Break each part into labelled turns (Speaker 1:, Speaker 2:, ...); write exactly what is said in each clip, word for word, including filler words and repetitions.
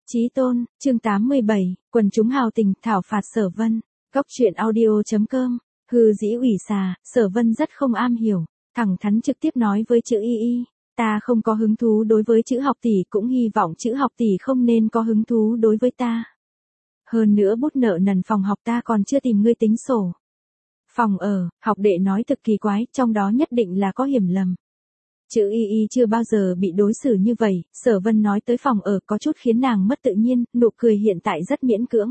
Speaker 1: Chí tôn, chương tám mươi bảy, quần chúng hào tình, thảo phạt Sở Vân. Góc truyện audio chấm com. Hư dĩ ủy xà, Sở Vân rất không am hiểu, thẳng thắn trực tiếp nói với chữ y y, ta không có hứng thú đối với chữ học tỷ, cũng hy vọng chữ học tỷ không nên có hứng thú đối với ta. Hơn nữa bút nợ nần phòng học ta còn chưa tìm ngươi tính sổ. Phòng ở, học đệ nói thực kỳ quái, trong đó nhất định là có hiểm lầm. Chữ y y chưa bao giờ bị đối xử như vậy, Sở Vân nói tới phòng ở có chút khiến nàng mất tự nhiên, nụ cười hiện tại rất miễn cưỡng.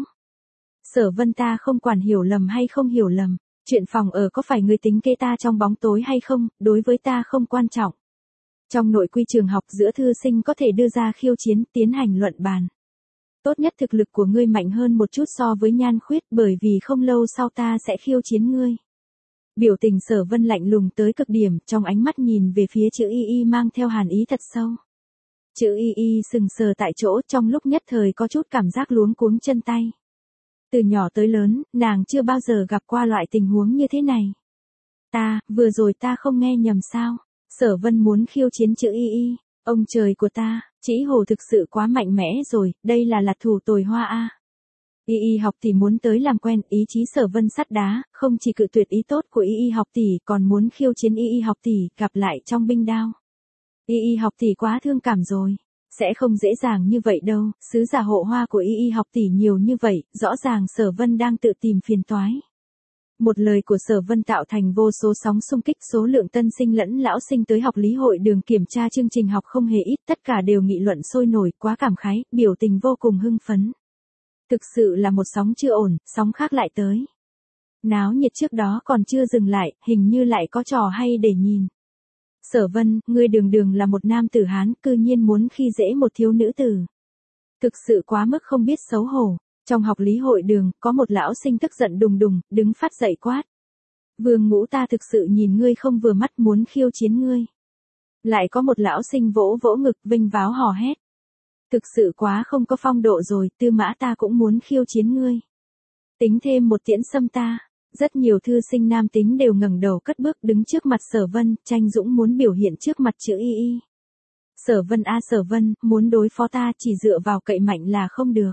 Speaker 1: Sở Vân, ta không quản hiểu lầm hay không hiểu lầm, chuyện phòng ở có phải ngươi tính kế ta trong bóng tối hay không, đối với ta không quan trọng. Trong nội quy trường học giữa thư sinh có thể đưa ra khiêu chiến, tiến hành luận bàn. Tốt nhất thực lực của ngươi mạnh hơn một chút so với Nhan Khuyết, bởi vì không lâu sau ta sẽ khiêu chiến ngươi. Biểu tình Sở Vân lạnh lùng tới cực điểm, trong ánh mắt nhìn về phía chữ y y mang theo hàn ý thật sâu. Chữ y y sừng sờ tại chỗ, trong lúc nhất thời có chút cảm giác luống cuống chân tay. Từ nhỏ tới lớn, nàng chưa bao giờ gặp qua loại tình huống như thế này. Ta, vừa rồi ta không nghe nhầm sao? Sở Vân muốn khiêu chiến chữ y y, ông trời của ta, Chỉ Hồ thực sự quá mạnh mẽ rồi, đây là lạt thủ tồi hoa a. Y y học tỷ muốn tới làm quen, ý chí Sở Vân sắt đá, không chỉ cự tuyệt ý tốt của y y học tỷ, còn muốn khiêu chiến y y học tỷ, gặp lại trong binh đao. Y y học tỷ quá thương cảm rồi, sẽ không dễ dàng như vậy đâu, sứ giả hộ hoa của y y học tỷ nhiều như vậy, rõ ràng Sở Vân đang tự tìm phiền toái. Một lời của Sở Vân tạo thành vô số sóng xung kích, số lượng tân sinh lẫn lão sinh tới học lý hội đường kiểm tra chương trình học không hề ít, tất cả đều nghị luận sôi nổi, quá cảm khái, biểu tình vô cùng hưng phấn. Thực sự là một sóng chưa ổn, sóng khác lại tới. Náo nhiệt trước đó còn chưa dừng lại, hình như lại có trò hay để nhìn. Sở Vân, ngươi đường đường là một nam tử Hán, cư nhiên muốn khi dễ một thiếu nữ tử. Thực sự quá mức không biết xấu hổ. Trong học lý hội đường, có một lão sinh tức giận đùng đùng, đứng phát dậy quát. Vương Ngũ, ta thực sự nhìn ngươi không vừa mắt, muốn khiêu chiến ngươi. Lại có một lão sinh vỗ vỗ ngực, vinh váo hò hét. Thực sự quá không có phong độ rồi, Tư Mã, ta cũng muốn khiêu chiến ngươi. Tính thêm một tiễn sâm ta. Rất nhiều thư sinh nam tính đều ngẩng đầu cất bước đứng trước mặt Sở Vân, tranh dũng muốn biểu hiện trước mặt chữ y y. Sở Vân a Sở Vân, muốn đối phó ta chỉ dựa vào cậy mạnh là không được.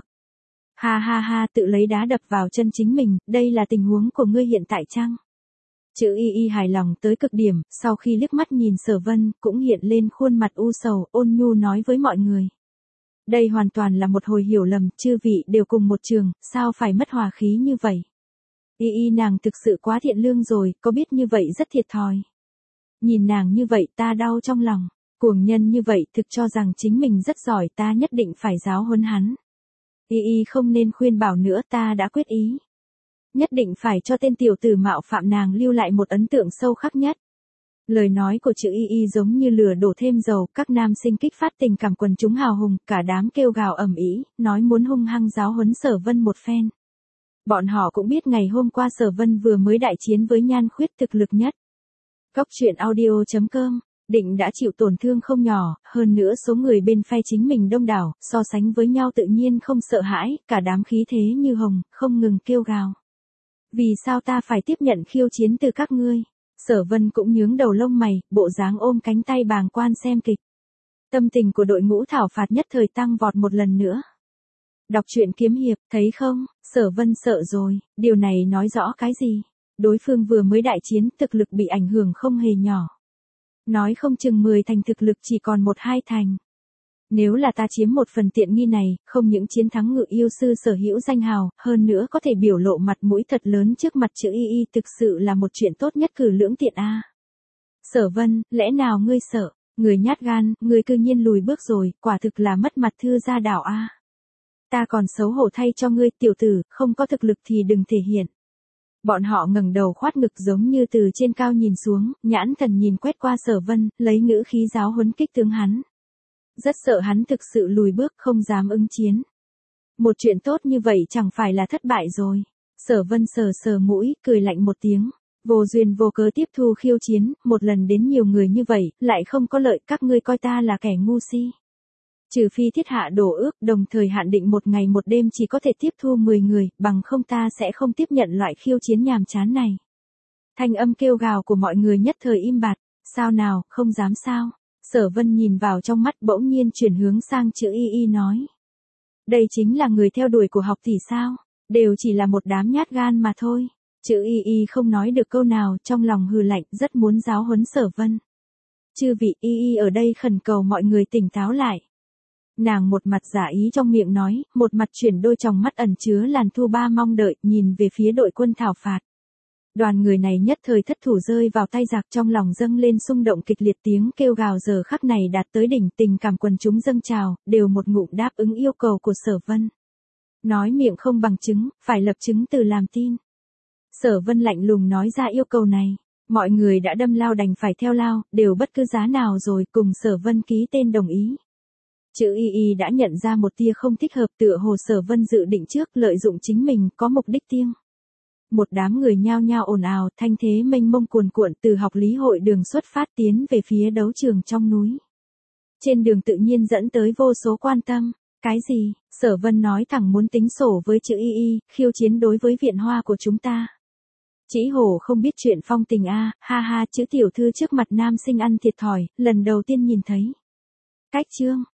Speaker 1: Ha ha ha, tự lấy đá đập vào chân chính mình, đây là tình huống của ngươi hiện tại chăng? Chữ y y hài lòng tới cực điểm, sau khi liếc mắt nhìn Sở Vân, cũng hiện lên khuôn mặt u sầu, ôn nhu nói với mọi người. Đây hoàn toàn là một hồi hiểu lầm, chư vị đều cùng một trường, sao phải mất hòa khí như vậy? Y y nàng thực sự quá thiện lương rồi, có biết như vậy rất thiệt thòi. Nhìn nàng như vậy ta đau trong lòng, cuồng nhân như vậy thực cho rằng chính mình rất giỏi, ta nhất định phải giáo huấn hắn. Y y không nên khuyên bảo nữa, ta đã quyết ý. Nhất định phải cho tên tiểu tử mạo phạm nàng lưu lại một ấn tượng sâu khắc nhất. Lời nói của chữ y y giống như lửa đổ thêm dầu, các nam sinh kích phát tình cảm quần chúng hào hùng, cả đám kêu gào ầm ĩ, nói muốn hung hăng giáo huấn Sở Vân một phen. Bọn họ cũng biết ngày hôm qua Sở Vân vừa mới đại chiến với Nhan Khuyết thực lực nhất. Góc truyện audio chấm com, định đã chịu tổn thương không nhỏ, hơn nữa số người bên phe chính mình đông đảo, so sánh với nhau tự nhiên không sợ hãi, cả đám khí thế như hồng, không ngừng kêu gào. Vì sao ta phải tiếp nhận khiêu chiến từ các ngươi? Sở Vân cũng nhướng đầu lông mày, bộ dáng ôm cánh tay bàng quan xem kịch. Tâm tình của đội ngũ thảo phạt nhất thời tăng vọt một lần nữa. Đọc truyện kiếm hiệp, thấy không, Sở Vân sợ rồi, điều này nói rõ cái gì? Đối phương vừa mới đại chiến, thực lực bị ảnh hưởng không hề nhỏ. Nói không chừng mười thành thực lực chỉ còn một hai thành. Nếu là ta chiếm một phần tiện nghi này, không những chiến thắng Ngự Yêu sư sở hữu danh hào, hơn nữa có thể biểu lộ mặt mũi thật lớn trước mặt chữ y y, thực sự là một chuyện tốt nhất cử lưỡng tiện a. Sở Vân, lẽ nào ngươi sợ? Người nhát gan, ngươi cư nhiên lùi bước rồi, quả thực là mất mặt thư gia đảo a. Ta còn xấu hổ thay cho ngươi, tiểu tử, không có thực lực thì đừng thể hiện. Bọn họ ngẩng đầu khoát ngực giống như từ trên cao nhìn xuống, nhãn thần nhìn quét qua Sở Vân, lấy ngữ khí giáo huấn kích tướng hắn. Rất sợ hắn thực sự lùi bước không dám ứng chiến. Một chuyện tốt như vậy chẳng phải là thất bại rồi. Sở Vân sờ sờ mũi, cười lạnh một tiếng. Vô duyên vô cớ tiếp thu khiêu chiến, một lần đến nhiều người như vậy, lại không có lợi, các ngươi coi ta là kẻ ngu si. Trừ phi thiết hạ đổ ước, đồng thời hạn định một ngày một đêm chỉ có thể tiếp thu mười người, bằng không ta sẽ không tiếp nhận loại khiêu chiến nhàm chán này. Thanh âm kêu gào của mọi người nhất thời im bặt, sao nào, không dám sao? Sở Vân nhìn vào trong mắt bỗng nhiên chuyển hướng sang chữ y y nói. Đây chính là người theo đuổi của học tỷ sao? Đều chỉ là một đám nhát gan mà thôi. Chữ y y không nói được câu nào, trong lòng hừ lạnh, rất muốn giáo huấn Sở Vân. Chư vị, y y ở đây khẩn cầu mọi người tỉnh táo lại. Nàng một mặt giả ý trong miệng nói, một mặt chuyển đôi tròng mắt ẩn chứa làn thu ba mong đợi, nhìn về phía đội quân thảo phạt. Đoàn người này nhất thời thất thủ rơi vào tay giặc, trong lòng dâng lên xung động kịch liệt, tiếng kêu gào giờ khắc này đạt tới đỉnh, tình cảm quần chúng dâng trào, đều một ngụm đáp ứng yêu cầu của Sở Vân. Nói miệng không bằng chứng, phải lập chứng từ làm tin. Sở Vân lạnh lùng nói ra yêu cầu này, mọi người đã đâm lao đành phải theo lao, đều bất cứ giá nào rồi, cùng Sở Vân ký tên đồng ý. Chữ y y đã nhận ra một tia không thích hợp, tựa hồ Sở Vân dự định trước lợi dụng chính mình, có mục đích riêng. Một đám người nhao nhao ồn ào, thanh thế mênh mông cuồn cuộn từ học lý hội đường xuất phát tiến về phía đấu trường trong núi. Trên đường tự nhiên dẫn tới vô số quan tâm. Cái gì? Sở Vân nói thẳng muốn tính sổ với chữ y y, khiêu chiến đối với viện hoa của chúng ta. Chỉ hổ không biết chuyện phong tình a, ha ha, chữ tiểu thư trước mặt nam sinh ăn thiệt thòi, lần đầu tiên nhìn thấy. Cách chương,